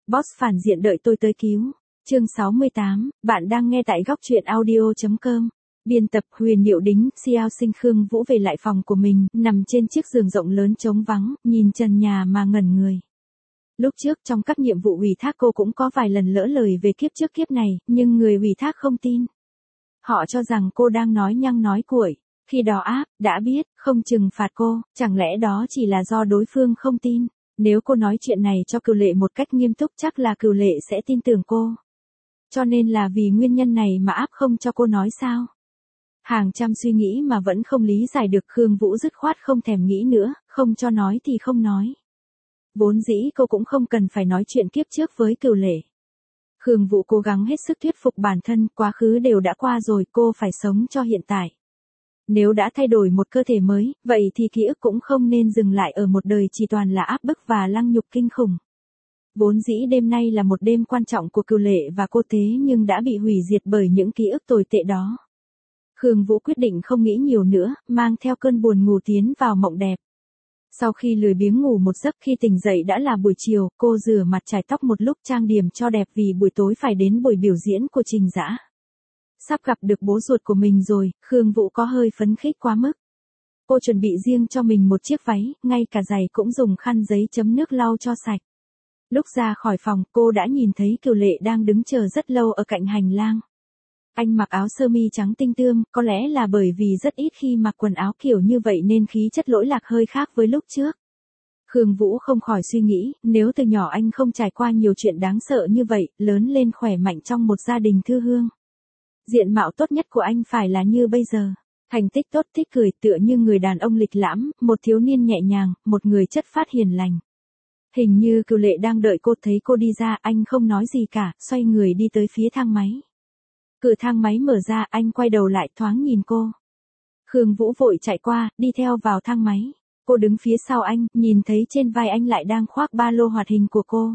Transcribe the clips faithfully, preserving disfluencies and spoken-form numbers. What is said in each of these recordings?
Boss phản diện đợi tôi tới cứu. Chương sáu mươi tám, bạn đang nghe tại góc truyện audio chấm com. Biên tập Huyền Diệu Đính, Xiao Sinh Khương Vũ về lại phòng của mình, nằm trên chiếc giường rộng lớn trống vắng, nhìn trần nhà mà ngẩn người. Lúc trước trong các nhiệm vụ ủy thác cô cũng có vài lần lỡ lời về kiếp trước kiếp này, nhưng người ủy thác không tin. Họ cho rằng cô đang nói nhăng nói cuội. Khi đó áp, đã biết, không trừng phạt cô, chẳng lẽ đó chỉ là do đối phương không tin. Nếu cô nói chuyện này cho Cửu Lệ một cách nghiêm túc chắc là Cửu Lệ sẽ tin tưởng cô. Cho nên là vì nguyên nhân này mà áp không cho cô nói sao? Hàng trăm suy nghĩ mà vẫn không lý giải được, Khương Vũ dứt khoát không thèm nghĩ nữa, không cho nói thì không nói. Vốn dĩ cô cũng không cần phải nói chuyện kiếp trước với Cửu Lệ. Khương Vũ cố gắng hết sức thuyết phục bản thân, quá khứ đều đã qua rồi, cô phải sống cho hiện tại. Nếu đã thay đổi một cơ thể mới, vậy thì ký ức cũng không nên dừng lại ở một đời chỉ toàn là áp bức và lăng nhục kinh khủng. Vốn dĩ đêm nay là một đêm quan trọng của Cửu Lệ và cô, thế nhưng đã bị hủy diệt bởi những ký ức tồi tệ đó. Khương Vũ quyết định không nghĩ nhiều nữa, mang theo cơn buồn ngủ tiến vào mộng đẹp. Sau khi lười biếng ngủ một giấc, khi tỉnh dậy đã là buổi chiều, cô rửa mặt chải tóc một lúc trang điểm cho đẹp vì buổi tối phải đến buổi biểu diễn của Trình Dã. Sắp gặp được bố ruột của mình rồi, Khương Vũ có hơi phấn khích quá mức. Cô chuẩn bị riêng cho mình một chiếc váy, ngay cả giày cũng dùng khăn giấy chấm nước lau cho sạch. Lúc ra khỏi phòng, cô đã nhìn thấy Cửu Lệ đang đứng chờ rất lâu ở cạnh hành lang. Anh mặc áo sơ mi trắng tinh tươm, có lẽ là bởi vì rất ít khi mặc quần áo kiểu như vậy nên khí chất lỗi lạc hơi khác với lúc trước. Khương Vũ không khỏi suy nghĩ, nếu từ nhỏ anh không trải qua nhiều chuyện đáng sợ như vậy, lớn lên khỏe mạnh trong một gia đình thư hương. Diện mạo tốt nhất của anh phải là như bây giờ. Thành tích tốt, thích cười, tựa như người đàn ông lịch lãm, một thiếu niên nhẹ nhàng, một người chất phát hiền lành. Hình như Cửu Lệ đang đợi cô, thấy cô đi ra, anh không nói gì cả, xoay người đi tới phía thang máy. Cửa thang máy mở ra, anh quay đầu lại thoáng nhìn cô. Khương Vũ vội chạy qua, đi theo vào thang máy. Cô đứng phía sau anh, nhìn thấy trên vai anh lại đang khoác ba lô hoạt hình của cô.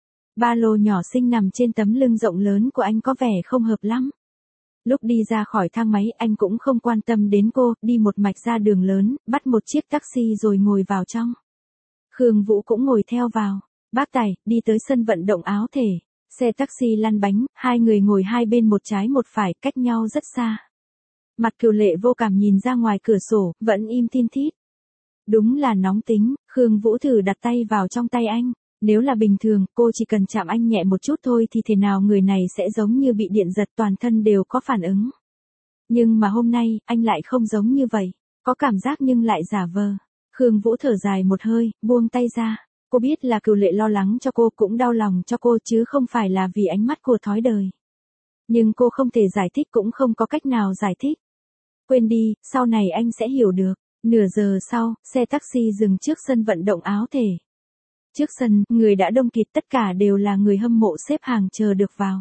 Ba lô nhỏ xinh nằm trên tấm lưng rộng lớn của anh có vẻ không hợp lắm. Lúc đi ra khỏi thang máy, anh cũng không quan tâm đến cô, đi một mạch ra đường lớn, bắt một chiếc taxi rồi ngồi vào trong. Khương Vũ cũng ngồi theo vào. Bác tài, đi tới sân vận động Áo Thể. Xe taxi lăn bánh, hai người ngồi hai bên một trái một phải, cách nhau rất xa. Mặt Cửu Lệ vô cảm nhìn ra ngoài cửa sổ, vẫn im thin thít. Đúng là nóng tính, Khương Vũ thử đặt tay vào trong tay anh. Nếu là bình thường, cô chỉ cần chạm anh nhẹ một chút thôi thì thế nào người này sẽ giống như bị điện giật, toàn thân đều có phản ứng. Nhưng mà hôm nay, anh lại không giống như vậy, có cảm giác nhưng lại giả vờ. Khương Vũ thở dài một hơi, buông tay ra. Cô biết là Cửu Lệ lo lắng cho cô, cũng đau lòng cho cô chứ không phải là vì ánh mắt của thói đời. Nhưng cô không thể giải thích, cũng không có cách nào giải thích. Quên đi, sau này anh sẽ hiểu được. Nửa giờ sau, xe taxi dừng trước sân vận động Áo Thể. Trước sân, người đã đông kịt, tất cả đều là người hâm mộ xếp hàng chờ được vào.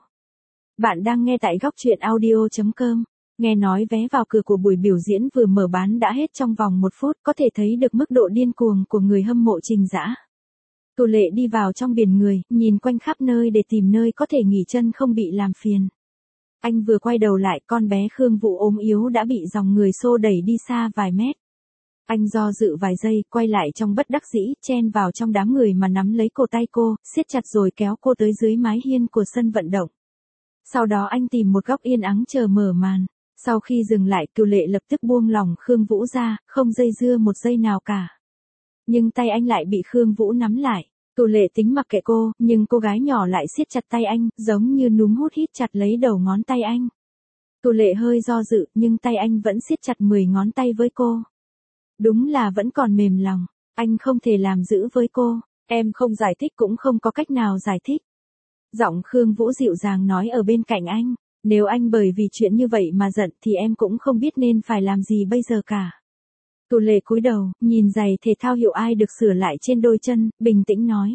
Bạn đang nghe tại góc truyện audio chấm com. Nghe nói vé vào cửa của buổi biểu diễn vừa mở bán đã hết trong vòng một phút, có thể thấy được mức độ điên cuồng của người hâm mộ Trình Dã. Cửu Lệ đi vào trong biển người, nhìn quanh khắp nơi để tìm nơi có thể nghỉ chân không bị làm phiền. Anh vừa quay đầu lại, con bé Khương Vũ ốm yếu đã bị dòng người xô đẩy đi xa vài mét. Anh do dự vài giây, quay lại trong bất đắc dĩ, chen vào trong đám người mà nắm lấy cổ tay cô, siết chặt rồi kéo cô tới dưới mái hiên của sân vận động. Sau đó anh tìm một góc yên ắng chờ mở màn. Sau khi dừng lại, Cửu Lệ lập tức buông lỏng Khương Vũ ra, không dây dưa một giây nào cả. Nhưng tay anh lại bị Khương Vũ nắm lại. Cửu Lệ tính mặc kệ cô, nhưng cô gái nhỏ lại siết chặt tay anh, giống như núm hút hít chặt lấy đầu ngón tay anh. Cửu Lệ hơi do dự, nhưng tay anh vẫn siết chặt mười ngón tay với cô. Đúng là vẫn còn mềm lòng, anh không thể làm giữ với cô, em không giải thích cũng không có cách nào giải thích. Giọng Khương Vũ dịu dàng nói ở bên cạnh anh, nếu anh bởi vì chuyện như vậy mà giận thì em cũng không biết nên phải làm gì bây giờ cả. Cửu Lệ cúi đầu, nhìn giày thể thao hiệu ai được sửa lại trên đôi chân, bình tĩnh nói.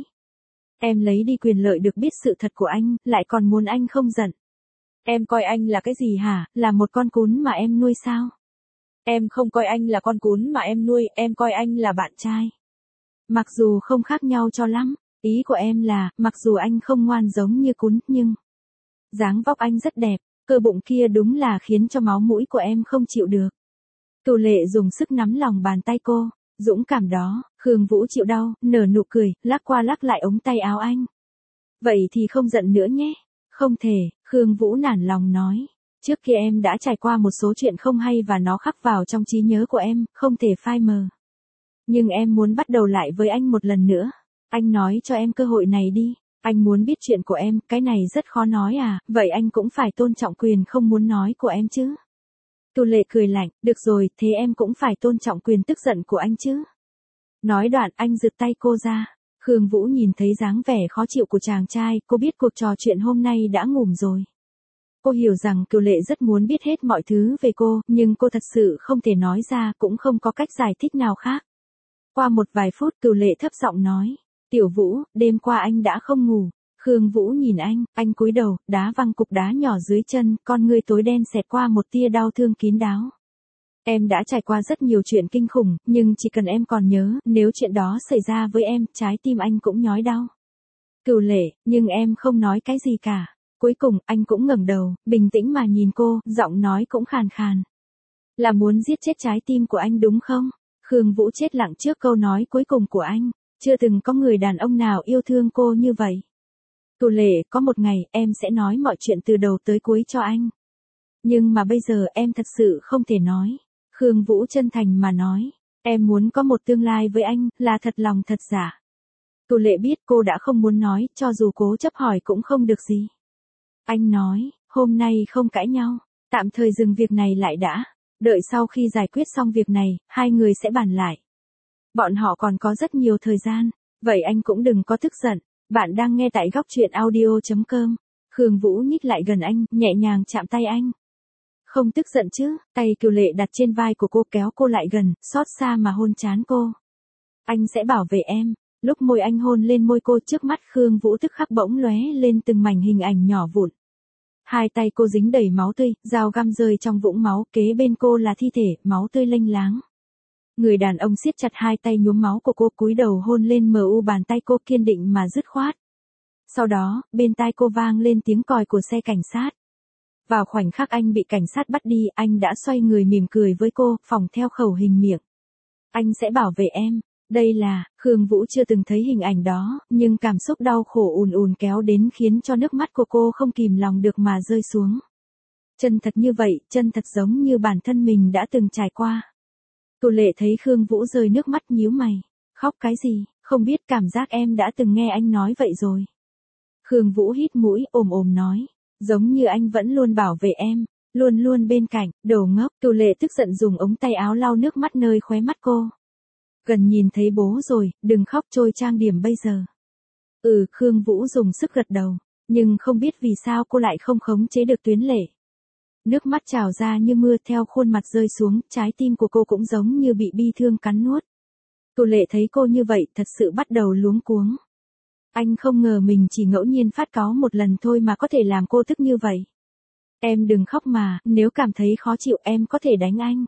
Em lấy đi quyền lợi được biết sự thật của anh, lại còn muốn anh không giận. Em coi anh là cái gì hả, là một con cún mà em nuôi sao? Em không coi anh là con cún mà em nuôi, em coi anh là bạn trai. Mặc dù không khác nhau cho lắm, ý của em là, mặc dù anh không ngoan giống như cún, nhưng dáng vóc anh rất đẹp, cơ bụng kia đúng là khiến cho máu mũi của em không chịu được. Cửu Lệ dùng sức nắm lòng bàn tay cô, dũng cảm đó. Khương Vũ chịu đau, nở nụ cười, lắc qua lắc lại ống tay áo anh. Vậy thì không giận nữa nhé. Không thể, Khương Vũ nản lòng nói. Trước kia em đã trải qua một số chuyện không hay và nó khắc vào trong trí nhớ của em, không thể phai mờ. Nhưng em muốn bắt đầu lại với anh một lần nữa. Anh nói cho em cơ hội này đi. Anh muốn biết chuyện của em, cái này rất khó nói à, vậy anh cũng phải tôn trọng quyền không muốn nói của em chứ. Cửu Lệ cười lạnh, được rồi, thế em cũng phải tôn trọng quyền tức giận của anh chứ. Nói đoạn anh giật tay cô ra. Khương Vũ nhìn thấy dáng vẻ khó chịu của chàng trai, cô biết cuộc trò chuyện hôm nay đã ngủm rồi. Cô hiểu rằng Cửu Lệ rất muốn biết hết mọi thứ về cô, nhưng cô thật sự không thể nói ra, cũng không có cách giải thích nào khác. Qua một vài phút Cửu Lệ thấp giọng nói, Tiểu Vũ, đêm qua anh đã không ngủ. Khương Vũ nhìn anh, anh cúi đầu, đá văng cục đá nhỏ dưới chân, con ngươi tối đen xẹt qua một tia đau thương kín đáo. Em đã trải qua rất nhiều chuyện kinh khủng, nhưng chỉ cần em còn nhớ, nếu chuyện đó xảy ra với em, trái tim anh cũng nhói đau. Cửu Lệ, nhưng em không nói cái gì cả. Cuối cùng, anh cũng ngẩng đầu, bình tĩnh mà nhìn cô, giọng nói cũng khàn khàn. Là muốn giết chết trái tim của anh đúng không? Khương Vũ chết lặng trước câu nói cuối cùng của anh. Chưa từng có người đàn ông nào yêu thương cô như vậy. Cửu Lệ, có một ngày, em sẽ nói mọi chuyện từ đầu tới cuối cho anh. Nhưng mà bây giờ em thật sự không thể nói. Khương Vũ chân thành mà nói. Em muốn có một tương lai với anh, là thật lòng thật giả. Cửu Lệ biết cô đã không muốn nói, cho dù cố chấp hỏi cũng không được gì. Anh nói, hôm nay không cãi nhau, tạm thời dừng việc này lại đã. Đợi sau khi giải quyết xong việc này, hai người sẽ bàn lại. Bọn họ còn có rất nhiều thời gian, vậy anh cũng đừng có tức giận. Bạn đang nghe tại góc truyện audio chấm com. Khương Vũ nhích lại gần anh, nhẹ nhàng chạm tay anh. Không tức giận chứ, tay Cửu Lệ đặt trên vai của cô kéo cô lại gần, xót xa mà hôn trán cô. Anh sẽ bảo vệ em. Lúc môi anh hôn lên môi cô, trước mắt Khương Vũ tức khắc bỗng lóe lên từng mảnh hình ảnh nhỏ vụn. Hai tay cô dính đầy máu tươi, dao găm rơi trong vũng máu, kế bên cô là thi thể, máu tươi lênh láng. Người đàn ông siết chặt hai tay nhuốm máu của cô, cúi đầu hôn lên mờ u bàn tay cô, kiên định mà dứt khoát. Sau đó, bên tai cô vang lên tiếng còi của xe cảnh sát. Vào khoảnh khắc anh bị cảnh sát bắt đi, anh đã xoay người mỉm cười với cô, phỏng theo khẩu hình miệng. Anh sẽ bảo vệ em. Đây là, Khương Vũ chưa từng thấy hình ảnh đó, nhưng cảm xúc đau khổ ùn ùn kéo đến khiến cho nước mắt của cô không kìm lòng được mà rơi xuống. Chân thật như vậy, chân thật giống như bản thân mình đã từng trải qua. Cửu Lệ thấy Khương Vũ rơi nước mắt nhíu mày. Khóc cái gì, không biết cảm giác em đã từng nghe anh nói vậy rồi. Khương Vũ hít mũi, ồm ồm nói. Giống như anh vẫn luôn bảo vệ em, luôn luôn bên cạnh, đồ ngốc. Cửu Lệ tức giận dùng ống tay áo lau nước mắt nơi khóe mắt cô. Gần nhìn thấy bố rồi, đừng khóc trôi trang điểm bây giờ. Ừ, Khương Vũ dùng sức gật đầu, nhưng không biết vì sao cô lại không khống chế được tuyến lệ. Nước mắt trào ra như mưa theo khuôn mặt rơi xuống, trái tim của cô cũng giống như bị bi thương cắn nuốt. Cửu Lệ thấy cô như vậy, thật sự bắt đầu luống cuống. Anh không ngờ mình chỉ ngẫu nhiên phát cáu một lần thôi mà có thể làm cô tức như vậy. Em đừng khóc mà, nếu cảm thấy khó chịu em có thể đánh anh.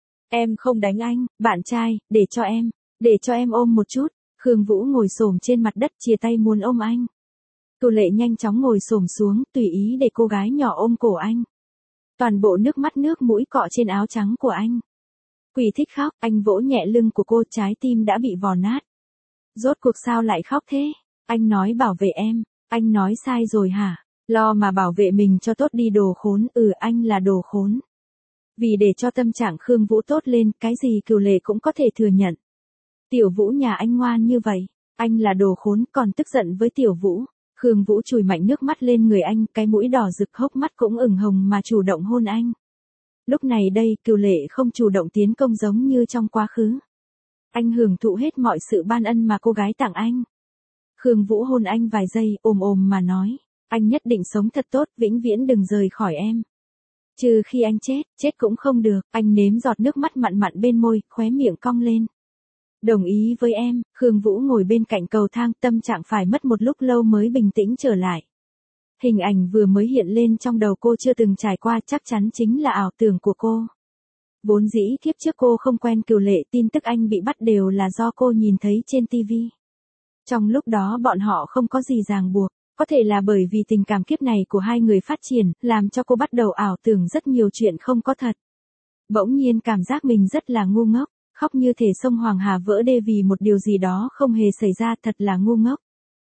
Em không đánh anh, bạn trai, để cho em, để cho em ôm một chút. Khương Vũ ngồi xổm trên mặt đất chia tay muốn ôm anh. Cửu Lệ nhanh chóng ngồi xổm xuống, tùy ý để cô gái nhỏ ôm cổ anh. Toàn bộ nước mắt nước mũi cọ trên áo trắng của anh. Quỷ thích khóc, anh vỗ nhẹ lưng của cô, trái tim đã bị vò nát. Rốt cuộc sao lại khóc thế? Anh nói bảo vệ em, anh nói sai rồi hả? Lo mà bảo vệ mình cho tốt đi đồ khốn, ừ anh là đồ khốn. Vì để cho tâm trạng Khương Vũ tốt lên, cái gì Cửu Lệ cũng có thể thừa nhận. Tiểu Vũ nhà anh ngoan như vậy, anh là đồ khốn, còn tức giận với Tiểu Vũ. Khương Vũ chùi mạnh nước mắt lên người anh, cái mũi đỏ rực, hốc mắt cũng ửng hồng mà chủ động hôn anh. Lúc này đây, Cửu Lệ không chủ động tiến công giống như trong quá khứ. Anh hưởng thụ hết mọi sự ban ân mà cô gái tặng anh. Khương Vũ hôn anh vài giây, ồm ồm mà nói, anh nhất định sống thật tốt, vĩnh viễn đừng rời khỏi em. Trừ khi anh chết, chết cũng không được. Anh nếm giọt nước mắt mặn mặn bên môi, khóe miệng cong lên. Đồng ý với em. Khương Vũ ngồi bên cạnh cầu thang, tâm trạng phải mất một lúc lâu mới bình tĩnh trở lại. Hình ảnh vừa mới hiện lên trong đầu cô chưa từng trải qua, chắc chắn chính là ảo tưởng của cô. Vốn dĩ kiếp trước cô không quen Cửu Lệ, tin tức anh bị bắt đều là do cô nhìn thấy trên ti vi. Trong lúc đó bọn họ không có gì ràng buộc. Có thể là bởi vì tình cảm kiếp này của hai người phát triển, làm cho cô bắt đầu ảo tưởng rất nhiều chuyện không có thật. Bỗng nhiên cảm giác mình rất là ngu ngốc, khóc như thể sông Hoàng Hà vỡ đê vì một điều gì đó không hề xảy ra, thật là ngu ngốc.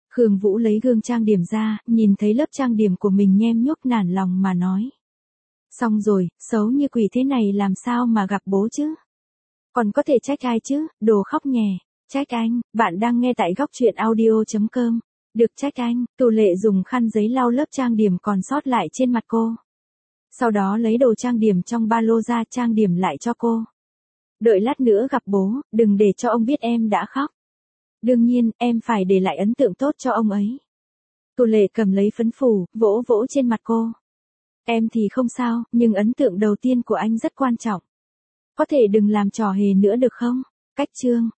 Khương Vũ lấy gương trang điểm ra, nhìn thấy lớp trang điểm của mình nhem nhuốc nản lòng mà nói. Xong rồi, xấu như quỷ thế này làm sao mà gặp bố chứ? Còn có thể trách ai chứ, đồ khóc nhè. Trách anh, bạn đang nghe tại góc truyện audio.com. Được trách anh, Tù Lệ dùng khăn giấy lau lớp trang điểm còn sót lại trên mặt cô. Sau đó lấy đồ trang điểm trong ba lô ra trang điểm lại cho cô. Đợi lát nữa gặp bố, đừng để cho ông biết em đã khóc. Đương nhiên, em phải để lại ấn tượng tốt cho ông ấy. Tù Lệ cầm lấy phấn phủ, vỗ vỗ trên mặt cô. Em thì không sao, nhưng ấn tượng đầu tiên của anh rất quan trọng. Có thể đừng làm trò hề nữa được không? Cách chương.